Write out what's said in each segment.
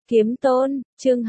Kiếm Tôn, chương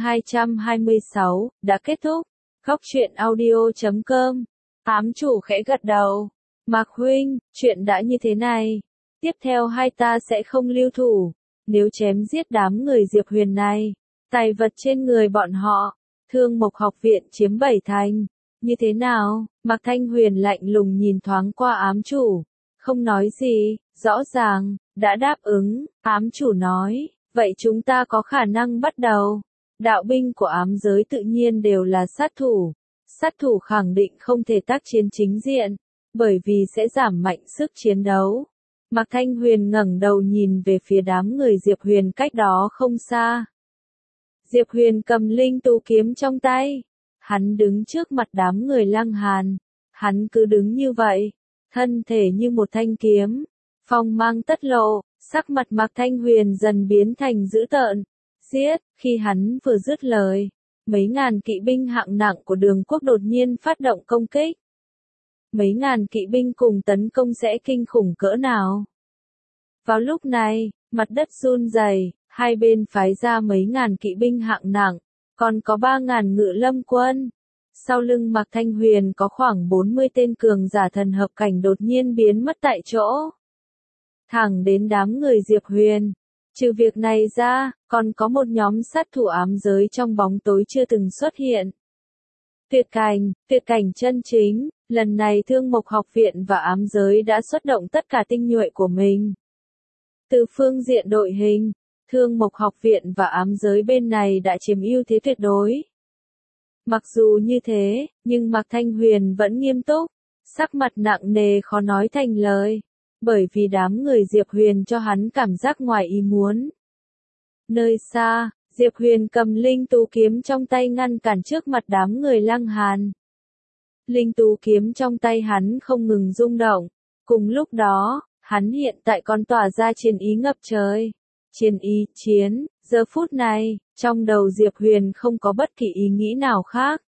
226, đã kết thúc. Góc truyện audio.com. Ám chủ khẽ gật đầu. Mạc huynh, chuyện đã như thế này. Tiếp theo hai ta sẽ không lưu thủ. Nếu chém giết đám người Diệp Huyền này, tài vật trên người bọn họ, Thương Mộc học viện chiếm 7 thành. Như thế nào? Mạc Thanh Huyền lạnh lùng nhìn thoáng qua ám chủ. Không nói gì, rõ ràng, đã đáp ứng. Ám chủ nói, vậy chúng ta có khả năng bắt đầu. Đạo binh của ám giới tự nhiên đều là sát thủ. Sát thủ khẳng định không thể tác chiến chính diện, bởi vì sẽ giảm mạnh sức chiến đấu. Mạc Thanh Huyền ngẩng đầu nhìn về phía đám người Diệp Huyền cách đó không xa. Diệp Huyền cầm linh tú kiếm trong tay. Hắn đứng trước mặt đám người Lăng Hàn. Hắn cứ đứng như vậy, thân thể như một thanh kiếm, phong mang tất lộ, sắc mặt Mạc Thanh Huyền dần biến thành dữ tợn. Giết, khi hắn vừa dứt lời, mấy ngàn kỵ binh hạng nặng của Đường Quốc đột nhiên phát động công kích. Mấy ngàn kỵ binh cùng tấn công sẽ kinh khủng cỡ nào? Vào lúc này, mặt đất run rẩy, hai bên phái ra mấy ngàn kỵ binh hạng nặng, còn có 3.000 ngự lâm quân. Sau lưng Mạc Thanh Huyền có khoảng 40 tên cường giả thần hợp cảnh đột nhiên biến mất tại chỗ. Thẳng đến đám người Diệp Huyền. Trừ việc này ra, còn có một nhóm sát thủ ám giới trong bóng tối chưa từng xuất hiện. Tuyệt cảnh chân chính, lần này Thương Mộc học viện và ám giới đã xuất động tất cả tinh nhuệ của mình. Từ phương diện đội hình, Thương Mộc học viện và ám giới bên này đã chiếm ưu thế tuyệt đối. Mặc dù như thế, nhưng Mạc Thanh Huyền vẫn nghiêm túc, sắc mặt nặng nề khó nói thành lời, bởi vì đám người Diệp Huyền cho hắn cảm giác ngoài ý muốn. Nơi xa, Diệp Huyền cầm linh tú kiếm trong tay ngăn cản trước mặt đám người Lăng Hàn. Linh tú kiếm trong tay hắn không ngừng rung động, cùng lúc đó, hắn hiện tại còn tỏa ra chiến ý ngập trời. Chiến, giờ phút này, trong đầu Diệp Huyền không có bất kỳ ý nghĩ nào khác.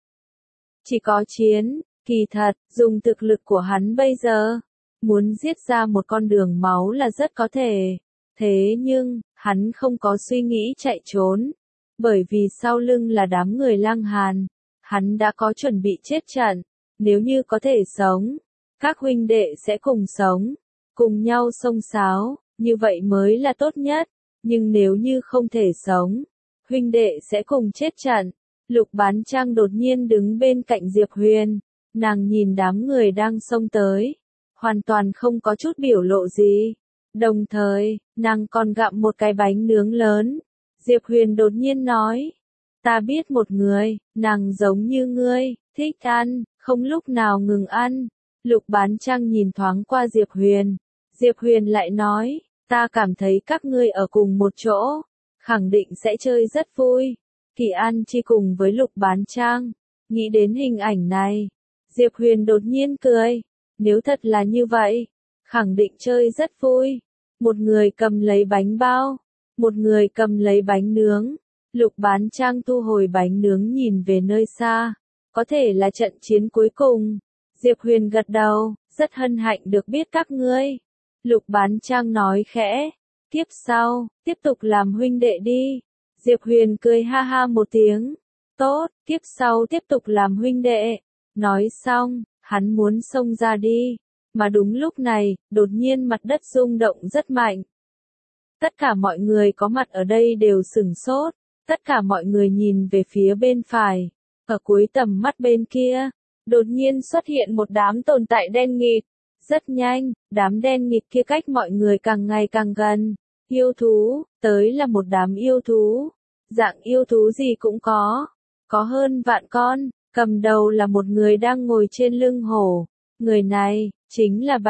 Chỉ có chiến, kỳ thật, dùng thực lực của hắn bây giờ, muốn giết ra một con đường máu là rất có thể. Thế nhưng, hắn không có suy nghĩ chạy trốn, bởi vì sau lưng là đám người Lăng Hàn, hắn đã có chuẩn bị chết trận. Nếu như có thể sống, các huynh đệ sẽ cùng sống, cùng nhau xông xáo, như vậy mới là tốt nhất. Nhưng nếu như không thể sống, huynh đệ sẽ cùng chết trận. Lục Bán Trang đột nhiên đứng bên cạnh Diệp Huyền, nàng nhìn đám người đang xông tới, hoàn toàn không có chút biểu lộ gì. Đồng thời, nàng còn gặm một cái bánh nướng lớn. Diệp Huyền đột nhiên nói, ta biết một người, nàng giống như ngươi, thích ăn, không lúc nào ngừng ăn. Lục Bán Trang nhìn thoáng qua Diệp Huyền. Diệp Huyền lại nói, ta cảm thấy các ngươi ở cùng một chỗ, khẳng định sẽ chơi rất vui. Kỳ An Chi cùng với Lục Bán Trang, nghĩ đến hình ảnh này, Diệp Huyền đột nhiên cười. Nếu thật là như vậy, khẳng định chơi rất vui. Một người cầm lấy bánh bao, một người cầm lấy bánh nướng. Lục Bán Trang thu hồi bánh nướng nhìn về nơi xa, có thể là trận chiến cuối cùng. Diệp Huyền gật đầu, rất hân hạnh được biết các ngươi. Lục Bán Trang nói khẽ, tiếp sau, tiếp tục làm huynh đệ đi. Diệp Huyền cười ha ha một tiếng, tốt, tiếp sau tiếp tục làm huynh đệ. Nói xong, hắn muốn xông ra đi, mà đúng lúc này, đột nhiên mặt đất rung động rất mạnh. Tất cả mọi người có mặt ở đây đều sửng sốt, tất cả mọi người nhìn về phía bên phải, ở cuối tầm mắt bên kia, đột nhiên xuất hiện một đám tồn tại đen nghịt. Rất nhanh, đám đen nghịt kia cách mọi người càng ngày càng gần. Yêu thú, tới là một đám yêu thú. Dạng yêu thú gì cũng có hơn vạn con. Cầm đầu là một người đang ngồi trên lưng hổ. Người này, chính là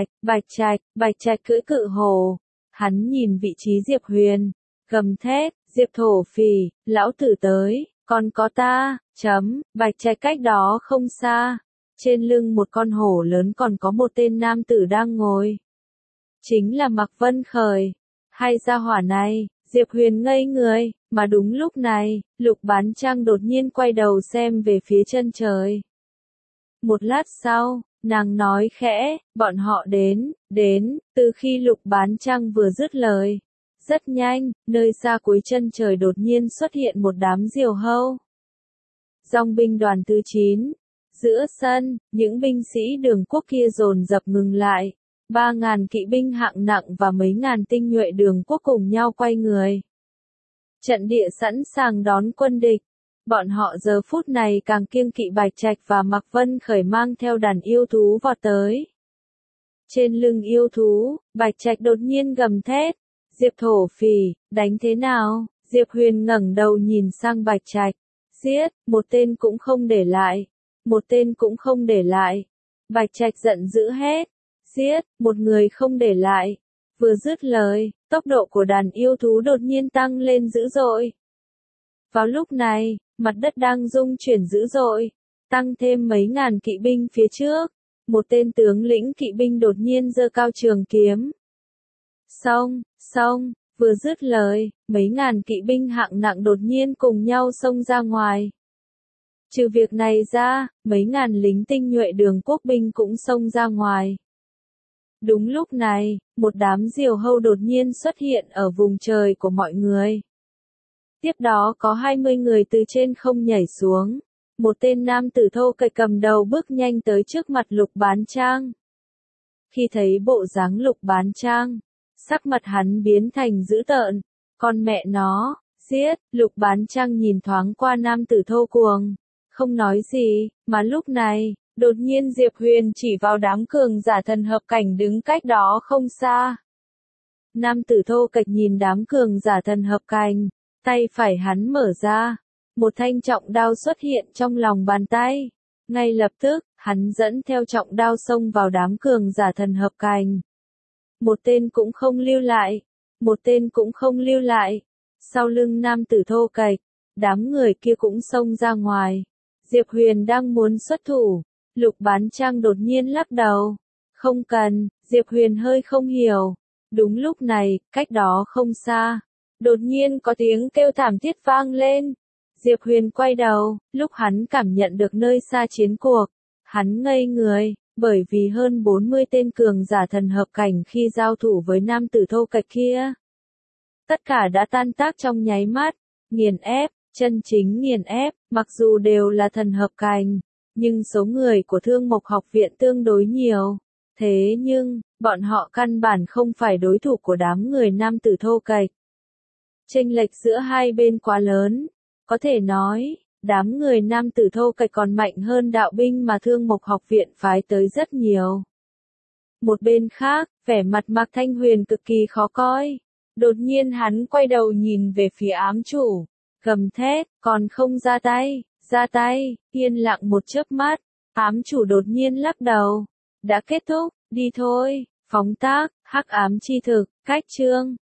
Bạch Trạch cưỡi cự hổ. Hắn nhìn vị trí Diệp Huyền, gầm thét, Diệp thổ phỉ, lão tử tới, còn có ta, Bạch Trạch cách đó không xa. Trên lưng một con hổ lớn còn có một tên nam tử đang ngồi. Chính là Mạc Vân Khởi. Hay gia hỏa này, Diệp Huyền ngây người, mà đúng lúc này, Lục Bán Trang đột nhiên quay đầu xem về phía chân trời. Một lát sau, nàng nói khẽ, bọn họ đến, từ khi Lục Bán Trang vừa dứt lời. Rất nhanh, nơi xa cuối chân trời đột nhiên xuất hiện một đám diều hâu. Dòng binh đoàn thứ 9. Giữa sân, những binh sĩ Đường Quốc kia dồn dập ngừng lại. 3.000 kỵ binh hạng nặng và mấy ngàn tinh nhuệ Đường Quốc cùng nhau quay người. Trận địa sẵn sàng đón quân địch. Bọn họ giờ phút này càng kiêng kỵ Bạch Trạch và Mạc Vân Khởi mang theo đàn yêu thú vọt tới. Trên lưng yêu thú, Bạch Trạch đột nhiên gầm thét. Diệp thổ phỉ, đánh thế nào? Diệp Huyền ngẩng đầu nhìn sang Bạch Trạch. Giết, một tên cũng không để lại. Một tên cũng không để lại. Bạch Trạch giận dữ hét. Giết, một người không để lại. Vừa dứt lời, tốc độ của đàn yêu thú đột nhiên tăng lên dữ dội. Vào lúc này, mặt đất đang rung chuyển dữ dội, tăng thêm mấy ngàn kỵ binh phía trước. Một tên tướng lĩnh kỵ binh đột nhiên giơ cao trường kiếm. Xông, vừa dứt lời, mấy ngàn kỵ binh hạng nặng đột nhiên cùng nhau xông ra ngoài. Trừ việc này ra, mấy ngàn lính tinh nhuệ Đường Quốc binh cũng xông ra ngoài. Đúng lúc này, một đám diều hâu đột nhiên xuất hiện ở vùng trời của mọi người. Tiếp đó có 20 người từ trên không nhảy xuống. Một tên nam tử thô kệch cầm đầu bước nhanh tới trước mặt Lục Bán Trang. Khi thấy bộ dáng Lục Bán Trang, sắc mặt hắn biến thành dữ tợn. Con mẹ nó, giết! Lục Bán Trang nhìn thoáng qua nam tử thô cuồng, không nói gì, mà lúc này, đột nhiên Diệp Huyền chỉ vào đám cường giả thần hợp cảnh đứng cách đó không xa. Nam tử thô kệch nhìn đám cường giả thần hợp cảnh, tay phải hắn mở ra, một thanh trọng đao xuất hiện trong lòng bàn tay. Ngay lập tức, hắn dẫn theo trọng đao xông vào đám cường giả thần hợp cảnh. Một tên cũng không lưu lại, một tên cũng không lưu lại. Sau lưng nam tử thô kệch, đám người kia cũng xông ra ngoài. Diệp Huyền đang muốn xuất thủ, Lục Bán Trang đột nhiên lắc đầu. Không cần, Diệp Huyền hơi không hiểu. Đúng lúc này, cách đó không xa, đột nhiên có tiếng kêu thảm thiết vang lên. Diệp Huyền quay đầu, lúc hắn cảm nhận được nơi xa chiến cuộc, hắn ngây người, bởi vì hơn 40 tên cường giả thần hợp cảnh khi giao thủ với nam tử thô kệch kia. Tất cả đã tan tác trong nháy mắt, nghiền ép, chân chính nghiền ép, mặc dù đều là thần hợp cảnh, nhưng số người của Thương Mộc học viện tương đối nhiều. Thế nhưng, bọn họ căn bản không phải đối thủ của đám người nam tử thô kệch. Chênh lệch giữa hai bên quá lớn, có thể nói, đám người nam tử thô kệch còn mạnh hơn đạo binh mà Thương Mộc học viện phái tới rất nhiều. Một bên khác, vẻ mặt Mạc Thanh Huyền cực kỳ khó coi. Đột nhiên hắn quay đầu nhìn về phía ám chủ, gầm thét, còn không ra tay, yên lặng một chớp mắt, ám chủ đột nhiên lắc đầu. Đã kết thúc, đi thôi, phóng tác, hắc ám chi thực, cách chương.